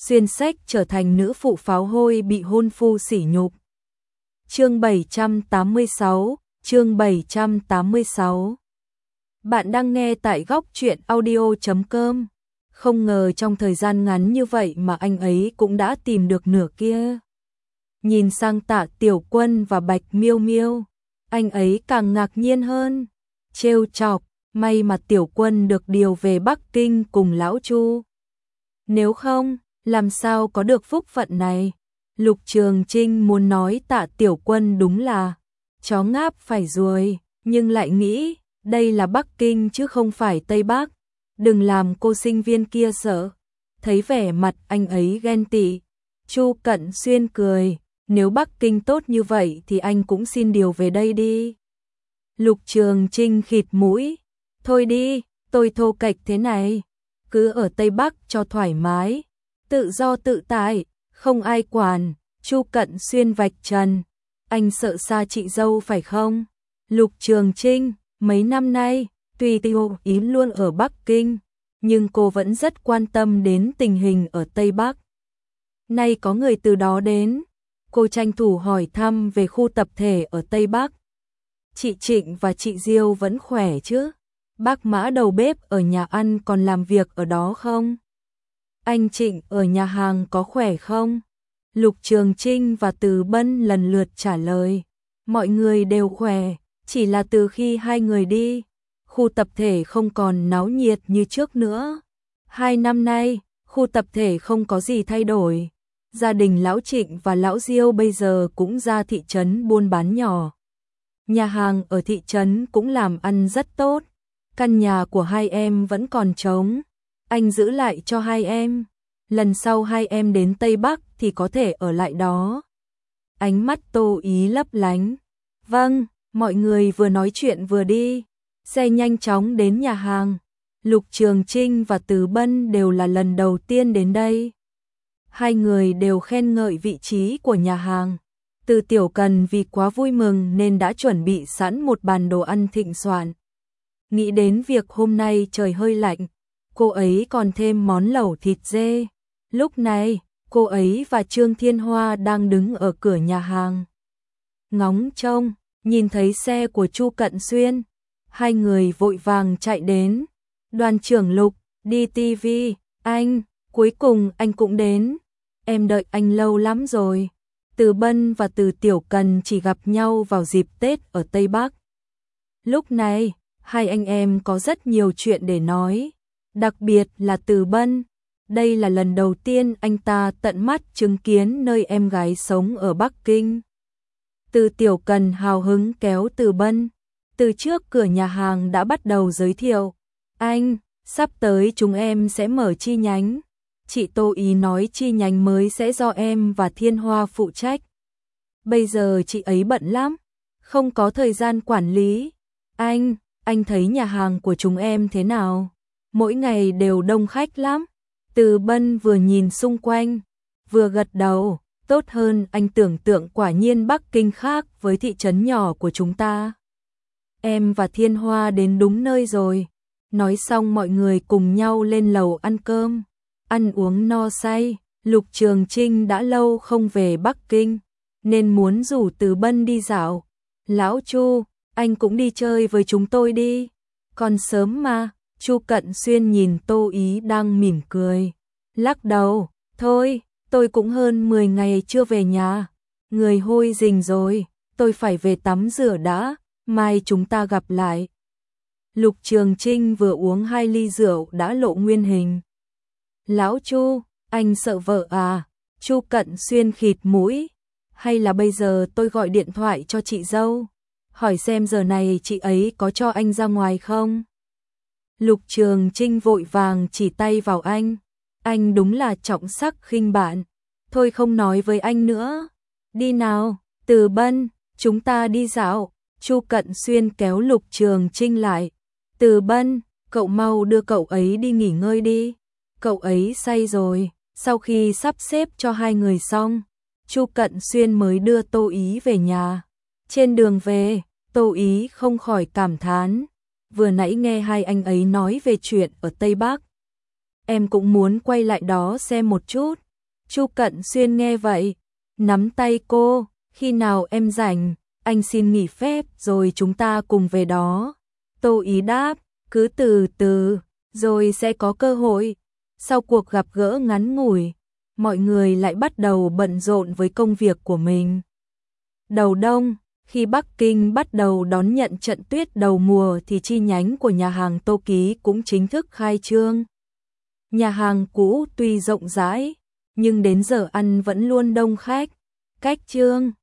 xuyên sách trở thành nữ phụ pháo hôi bị hôn phu sỉ nhục. Chương 786, chương 786. Bạn đang nghe tại góc truyện audio.com. Không ngờ trong thời gian ngắn như vậy mà anh ấy cũng đã tìm được nửa kia. Nhìn sang Tạ Tiểu Quân và Bạch Miêu Miêu, anh ấy càng ngạc nhiên hơn. Trêu chọc, may mà Tiểu Quân được điều về Bắc Kinh cùng lão Chu. Nếu không, làm sao có được phúc phận này? Lục Trường Trinh muốn nói Tạ Tiểu Quân đúng là chó ngáp phải ruồi, nhưng lại nghĩ đây là Bắc Kinh chứ không phải Tây Bắc. Đừng làm cô sinh viên kia sợ. Thấy vẻ mặt anh ấy ghen tị, Chu Cận Xuyên cười, nếu Bắc Kinh tốt như vậy thì anh cũng xin điều về đây đi. Lục Trường Trinh khịt mũi, thôi đi, tôi thô kệch thế này, cứ ở Tây Bắc cho thoải mái, tự do tự tại, không ai quản. Chu Cận Xuyên vạch trần, anh sợ xa chị dâu phải không? Lục Trường Trinh, mấy năm nay, tuy Tiêu Ý luôn ở Bắc Kinh, nhưng cô vẫn rất quan tâm đến tình hình ở Tây Bắc. Nay có người từ đó đến, cô tranh thủ hỏi thăm về khu tập thể ở Tây Bắc. Chị Trịnh và chị Diêu vẫn khỏe chứ? Bác Mã đầu bếp ở nhà ăn còn làm việc ở đó không? Anh Trịnh ở nhà hàng có khỏe không? Lục Trường Trinh và Từ Bân lần lượt trả lời. Mọi người đều khỏe, chỉ là từ khi hai người đi, khu tập thể không còn náo nhiệt như trước nữa. 2 năm nay, khu tập thể không có gì thay đổi. Gia đình lão Trịnh và lão Diêu bây giờ cũng ra thị trấn buôn bán nhỏ. Nhà hàng ở thị trấn cũng làm ăn rất tốt. Căn nhà của hai em vẫn còn trống. Anh giữ lại cho hai em. Lần sau hai em đến Tây Bắc thì có thể ở lại đó. Ánh mắt Tô Ý lấp lánh. Vâng, mọi người vừa nói chuyện vừa đi. Xe nhanh chóng đến nhà hàng. Lục Trường Trinh và Từ Bân đều là lần đầu tiên đến đây. Hai người đều khen ngợi vị trí của nhà hàng. Từ Tiểu Cần vì quá vui mừng nên đã chuẩn bị sẵn một bàn đồ ăn thịnh soạn. Nghĩ đến việc hôm nay trời hơi lạnh, cô ấy còn thêm món lẩu thịt dê. Lúc này, cô ấy và Trương Thiên Hoa đang đứng ở cửa nhà hàng. Ngóng trông, nhìn thấy xe của Chu Cận Xuyên, hai người vội vàng chạy đến. Đoàn trưởng Lục, đi TV, anh, cuối cùng anh cũng đến. Em đợi anh lâu lắm rồi. Từ Bân và Từ Tiểu Cần chỉ gặp nhau vào dịp Tết ở Tây Bắc. Lúc này, hai anh em có rất nhiều chuyện để nói, đặc biệt là Từ Bân. Đây là lần đầu tiên anh ta tận mắt chứng kiến nơi em gái sống ở Bắc Kinh. Từ Tiểu Cần hào hứng kéo Từ Bân. Từ trước cửa nhà hàng đã bắt đầu giới thiệu. Anh, sắp tới chúng em sẽ mở chi nhánh. Chị Tô Ý nói chi nhánh mới sẽ do em và Thiên Hoa phụ trách. Bây giờ chị ấy bận lắm, không có thời gian quản lý. Anh thấy nhà hàng của chúng em thế nào? Mỗi ngày đều đông khách lắm. Từ Bân vừa nhìn xung quanh, vừa gật đầu, tốt hơn anh tưởng tượng, quả nhiên Bắc Kinh khác với thị trấn nhỏ của chúng ta. Em và Thiên Hoa đến đúng nơi rồi. Nói xong mọi người cùng nhau lên lầu ăn cơm, ăn uống no say. Lục Trường Trinh đã lâu không về Bắc Kinh, nên muốn rủ Từ Bân đi dạo. Lão Chu, anh cũng đi chơi với chúng tôi đi. Còn sớm mà. Chu Cận Xuyên nhìn Tô Ý đang mỉm cười, lắc đầu, thôi, tôi cũng hơn 10 ngày chưa về nhà, người hôi rình rồi, tôi phải về tắm rửa đã, mai chúng ta gặp lại. Lục Trường Trinh vừa uống 2 ly rượu đã lộ nguyên hình. Lão Chu, anh sợ vợ à? Chu Cận Xuyên khịt mũi, hay là bây giờ tôi gọi điện thoại cho chị dâu, hỏi xem giờ này chị ấy có cho anh ra ngoài không? Lục Trường Trinh vội vàng chỉ tay vào anh đúng là trọng sắc khinh bạn, thôi không nói với anh nữa. Đi nào, Từ Bân, chúng ta đi dạo. Chu Cận Xuyên kéo Lục Trường Trinh lại. Từ Bân, cậu mau đưa cậu ấy đi nghỉ ngơi đi, cậu ấy say rồi. Sau khi sắp xếp cho hai người xong, Chu Cận Xuyên mới đưa Tô Ý về nhà. Trên đường về, Tô Ý không khỏi cảm thán, vừa nãy nghe hai anh ấy nói về chuyện ở Tây Bắc, em cũng muốn quay lại đó xem một chút. Chu Cận Xuyên nghe vậy, nắm tay cô, khi nào em rảnh, anh xin nghỉ phép rồi chúng ta cùng về đó. Tô Ý đáp, cứ từ từ, rồi sẽ có cơ hội. Sau cuộc gặp gỡ ngắn ngủi, mọi người lại bắt đầu bận rộn với công việc của mình. Đầu đông, khi Bắc Kinh bắt đầu đón nhận trận tuyết đầu mùa thì chi nhánh của nhà hàng Tô Ký cũng chính thức khai trương. Nhà hàng cũ tuy rộng rãi, nhưng đến giờ ăn vẫn luôn đông khách. Cách trương